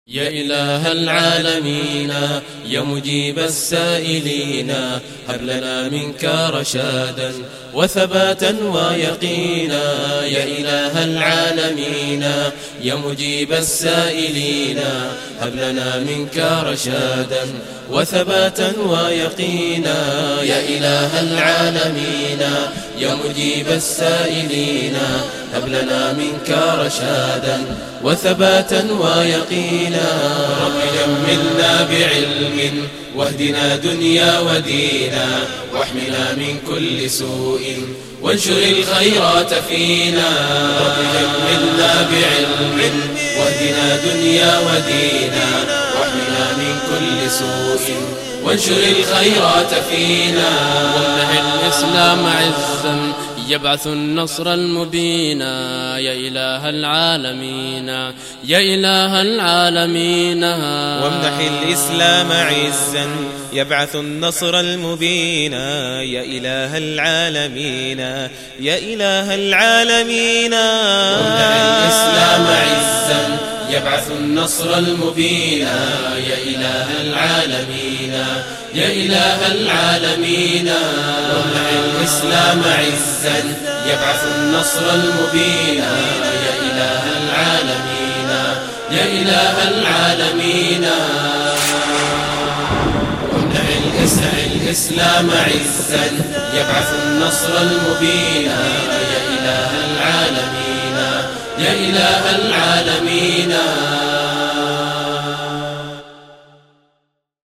يا إله العالمين يا مجيب السائلين هب لنا منك رشادا وثباتا ويقينا. يا إله العالمين يا مجيب السائلين هب لنا منك رشادا وثباتا ويقينا. يا إله العالمين يا مجيب السائلين هب لنا منك رشادا وثباتا ويقينا. رب جملنا بعلم واهدنا دنيا ودينا واحمنا من كل سوء وانشر الخيرات فينا. رب جملنا بعلم واهدنا دنيا ودينا واحمنا من كل سوء وانشر الخيرات فينا. وامنح الإسلام عزا يبعث النصر المبين. يا إله العالمين يا إله العالمين. وامنح الإسلام عزا يبعث النصر المبين. يا إله العالمين يا إله العالمين. وامنح الإسلام عزا يبعث النصر المبين. يا إله العالمين يا إله العالمين. وامنح الإسلام عزا يبعث النصر المبين. يا إله العالمين يا إله العالمين. وامنح الإسلام عزا يبعث النصر المبين. يا إله العالمين يا إله العالمين.